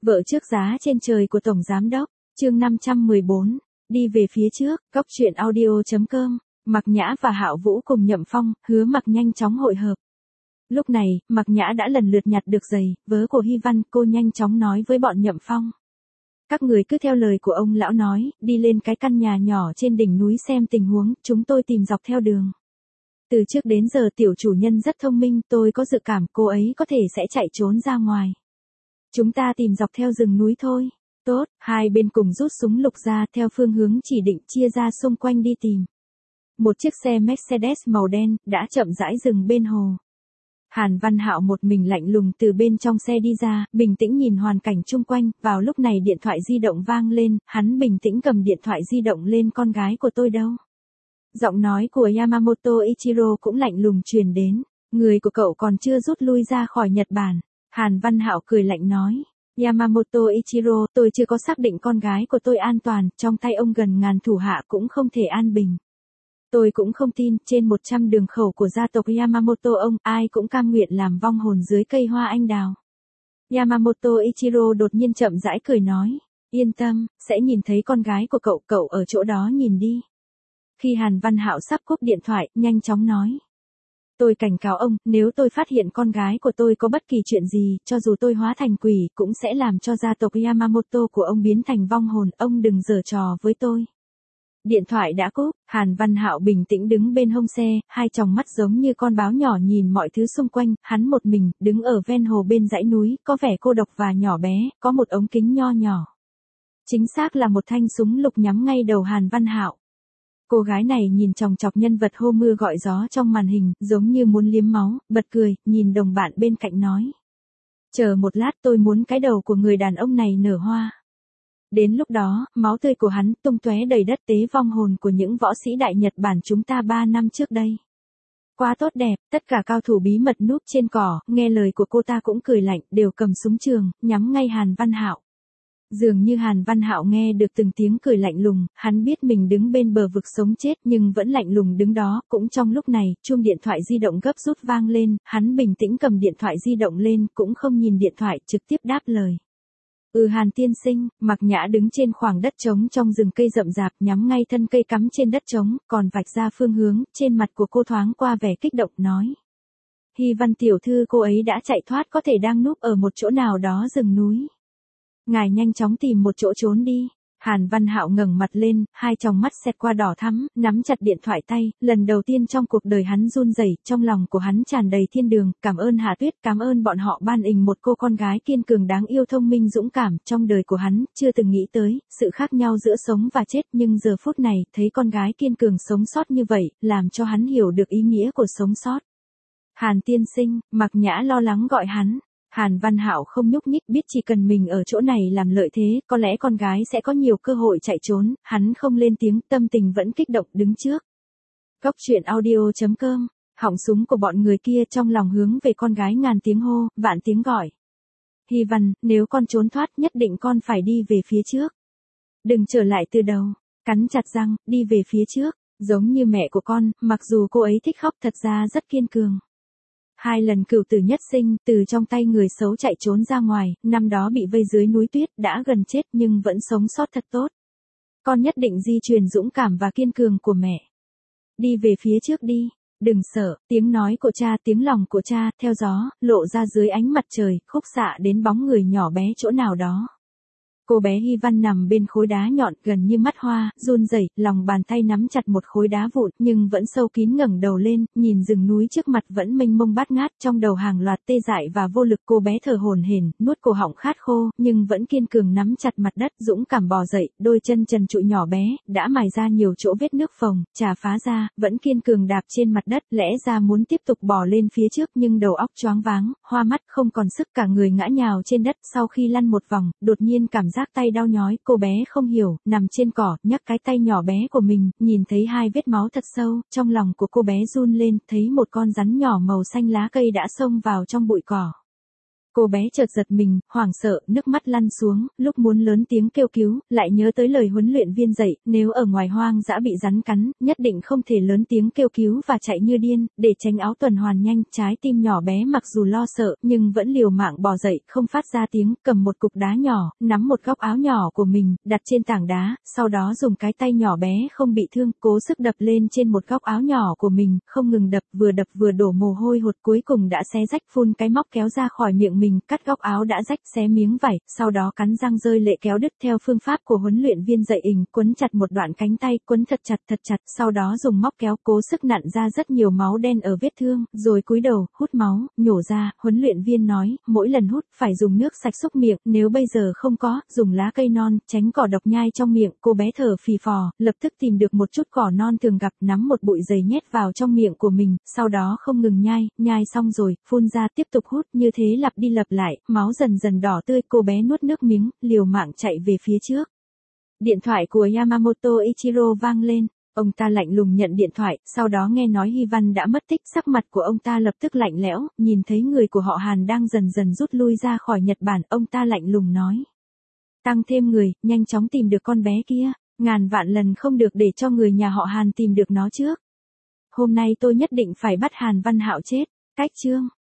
Vợ trước giá trên trời của Tổng Giám Đốc, chương 514, đi về phía trước, Cóc truyện audio.com, Mạc Nhã và Hạo Vũ cùng Nhậm Phong, Hứa Mặc nhanh chóng hội hợp. Lúc này, Mạc Nhã đã lần lượt nhặt được giày, vớ của Hy Văn, cô nhanh chóng nói với bọn Nhậm Phong. Các người cứ theo lời của ông lão nói, đi lên cái căn nhà nhỏ trên đỉnh núi xem tình huống, chúng tôi tìm dọc theo đường. Từ trước đến giờ tiểu chủ nhân rất thông minh, tôi có dự cảm cô ấy có thể sẽ chạy trốn ra ngoài. Chúng ta tìm dọc theo rừng núi thôi. Tốt, hai bên cùng rút súng lục ra theo phương hướng chỉ định chia ra xung quanh đi tìm. Một chiếc xe Mercedes màu đen đã chậm rãi dừng bên hồ. Hàn Văn Hạo một mình lạnh lùng từ bên trong xe đi ra, bình tĩnh nhìn hoàn cảnh chung quanh, vào lúc này điện thoại di động vang lên, hắn bình tĩnh cầm điện thoại di động lên. Con gái của tôi đâu? Giọng nói của Yamamoto Ichiro cũng lạnh lùng truyền đến, người của cậu còn chưa rút lui ra khỏi Nhật Bản. Hàn Văn Hạo cười lạnh nói, Yamamoto Ichiro, tôi chưa có xác định con gái của tôi an toàn, trong tay ông gần ngàn thủ hạ cũng không thể an bình. Tôi cũng không tin, trên 100 đường khẩu của gia tộc Yamamoto ông, ai cũng cam nguyện làm vong hồn dưới cây hoa anh đào. Yamamoto Ichiro đột nhiên chậm rãi cười nói, yên tâm, sẽ nhìn thấy con gái của cậu ở chỗ đó nhìn đi. Khi Hàn Văn Hạo sắp cúp điện thoại, nhanh chóng nói. Tôi cảnh cáo ông, nếu tôi phát hiện con gái của tôi có bất kỳ chuyện gì, cho dù tôi hóa thành quỷ, cũng sẽ làm cho gia tộc Yamamoto của ông biến thành vong hồn, ông đừng giở trò với tôi. Điện thoại đã cúp, Hàn Văn Hạo bình tĩnh đứng bên hông xe, hai tròng mắt giống như con báo nhỏ nhìn mọi thứ xung quanh, hắn một mình, đứng ở ven hồ bên dãy núi, có vẻ cô độc và nhỏ bé, có một ống kính nho nhỏ. Chính xác là một thanh súng lục nhắm ngay đầu Hàn Văn Hạo. Cô gái này nhìn chòng chọc nhân vật hô mưa gọi gió trong màn hình, giống như muốn liếm máu, bật cười, nhìn đồng bạn bên cạnh nói. Chờ một lát, tôi muốn cái đầu của người đàn ông này nở hoa. Đến lúc đó, máu tươi của hắn tung tóe đầy đất, tế vong hồn của những võ sĩ Đại Nhật Bản chúng ta 3 năm trước đây. Quá tốt đẹp, tất cả cao thủ bí mật núp trên cỏ, nghe lời của cô ta cũng cười lạnh, đều cầm súng trường, nhắm ngay Hàn Văn Hạo. Dường như Hàn Văn Hạo nghe được từng tiếng cười lạnh lùng, hắn biết mình đứng bên bờ vực sống chết nhưng vẫn lạnh lùng đứng đó. Cũng trong lúc này, chuông điện thoại di động gấp rút vang lên, hắn bình tĩnh cầm điện thoại di động lên, cũng không nhìn điện thoại, trực tiếp đáp lời. Hàn tiên sinh. Mạc Nhã đứng trên khoảng đất trống trong rừng cây rậm rạp, nhắm ngay thân cây cắm trên đất trống, còn vạch ra phương hướng, trên mặt của cô thoáng qua vẻ kích động, nói. Hy Văn tiểu thư, cô ấy đã chạy thoát, có thể đang núp ở một chỗ nào đó rừng núi. Ngài nhanh chóng tìm một chỗ trốn đi. Hàn Văn Hạo ngẩng mặt lên, hai tròng mắt xẹt qua đỏ thắm, nắm chặt điện thoại tay, lần đầu tiên trong cuộc đời hắn run rẩy, trong lòng của hắn tràn đầy thiên đường, cảm ơn Hà Tuyết, cảm ơn bọn họ ban ình một cô con gái kiên cường đáng yêu thông minh dũng cảm, trong đời của hắn, chưa từng nghĩ tới, sự khác nhau giữa sống và chết, nhưng giờ phút này, thấy con gái kiên cường sống sót như vậy, làm cho hắn hiểu được ý nghĩa của sống sót. Hàn tiên sinh. Mạc Nhã lo lắng gọi hắn. Hàn Văn Hạo không nhúc nhích, biết chỉ cần mình ở chỗ này làm lợi thế, có lẽ con gái sẽ có nhiều cơ hội chạy trốn, hắn không lên tiếng, tâm tình vẫn kích động, đứng trước. Cóc truyện audio.com, họng súng của bọn người kia trong lòng hướng về con gái ngàn tiếng hô, vạn tiếng gọi. Hy Văn, nếu con trốn thoát nhất định con phải đi về phía trước. Đừng trở lại từ đầu, cắn chặt răng, đi về phía trước, giống như mẹ của con, mặc dù cô ấy thích khóc thật ra rất kiên cường. 2 lần cửu tử nhất sinh, từ trong tay người xấu chạy trốn ra ngoài, năm đó bị vây dưới núi tuyết, đã gần chết nhưng vẫn sống sót thật tốt. Con nhất định di truyền dũng cảm và kiên cường của mẹ. Đi về phía trước đi, đừng sợ, tiếng nói của cha, tiếng lòng của cha, theo gió, lộ ra dưới ánh mặt trời, khúc xạ đến bóng người nhỏ bé chỗ nào đó. Cô bé Hy Văn nằm bên khối đá nhọn, gần như mắt hoa, run rẩy, lòng bàn tay nắm chặt một khối đá vụn, nhưng vẫn sâu kín ngẩng đầu lên, nhìn rừng núi trước mặt vẫn mênh mông bát ngát, trong đầu hàng loạt tê dại và vô lực. Cô bé thở hổn hển, nuốt cổ họng khát khô, nhưng vẫn kiên cường nắm chặt mặt đất, dũng cảm bò dậy, đôi chân trần trụi nhỏ bé, đã mài ra nhiều chỗ vết nước phồng, chà phá ra, vẫn kiên cường đạp trên mặt đất, lẽ ra muốn tiếp tục bò lên phía trước nhưng đầu óc choáng váng, hoa mắt không còn sức, cả người ngã nhào trên đất. Sau khi lăn một vòng, đột nhiên cảm giác tay đau nhói, cô bé không hiểu, nằm trên cỏ, nhắc cái tay nhỏ bé của mình, nhìn thấy 2 vết máu thật sâu, trong lòng của cô bé run lên, thấy một con rắn nhỏ màu xanh lá cây đã xông vào trong bụi cỏ. Cô bé chợt giật mình, hoảng sợ, nước mắt lăn xuống, lúc muốn lớn tiếng kêu cứu, lại nhớ tới lời huấn luyện viên dạy, nếu ở ngoài hoang dã bị rắn cắn, nhất định không thể lớn tiếng kêu cứu và chạy như điên, để tránh áo tuần hoàn nhanh, trái tim nhỏ bé mặc dù lo sợ, nhưng vẫn liều mạng bò dậy, không phát ra tiếng, cầm một cục đá nhỏ, nắm một góc áo nhỏ của mình, đặt trên tảng đá, sau đó dùng cái tay nhỏ bé không bị thương, cố sức đập lên trên một góc áo nhỏ của mình, không ngừng đập vừa đổ mồ hôi hột, cuối cùng đã xé rách, phun cái móc kéo ra khỏi miệng mình, cắt góc áo đã rách, xé miếng vải, sau đó cắn răng rơi lệ kéo đứt theo phương pháp của huấn luyện viên dạy quấn chặt một đoạn cánh tay, quấn thật chặt, sau đó dùng móc kéo cố sức nặn ra rất nhiều máu đen ở vết thương, rồi cúi đầu, hút máu, nhổ ra, huấn luyện viên nói, mỗi lần hút, phải dùng nước sạch xúc miệng, nếu bây giờ không có, dùng lá cây non, tránh cỏ độc nhai trong miệng, cô bé thở phì phò, lập tức tìm được một chút cỏ non thường gặp, nắm một bụi dày nhét vào trong miệng của mình, sau đó không ngừng nhai xong rồi, phun ra tiếp tục hút, như thế lặp đi lặp lại, máu dần dần đỏ tươi, cô bé nuốt nước miếng, liều mạng chạy về phía trước. Điện thoại của Yamamoto Ichiro vang lên, ông ta lạnh lùng nhận điện thoại, sau đó nghe nói Hy Văn đã mất tích, sắc mặt của ông ta lập tức lạnh lẽo, nhìn thấy người của họ Hàn đang dần dần rút lui ra khỏi Nhật Bản, ông ta lạnh lùng nói. Tăng thêm người, nhanh chóng tìm được con bé kia, ngàn vạn lần không được để cho người nhà họ Hàn tìm được nó trước. Hôm nay tôi nhất định phải bắt Hàn Văn Hạo chết, cách chương.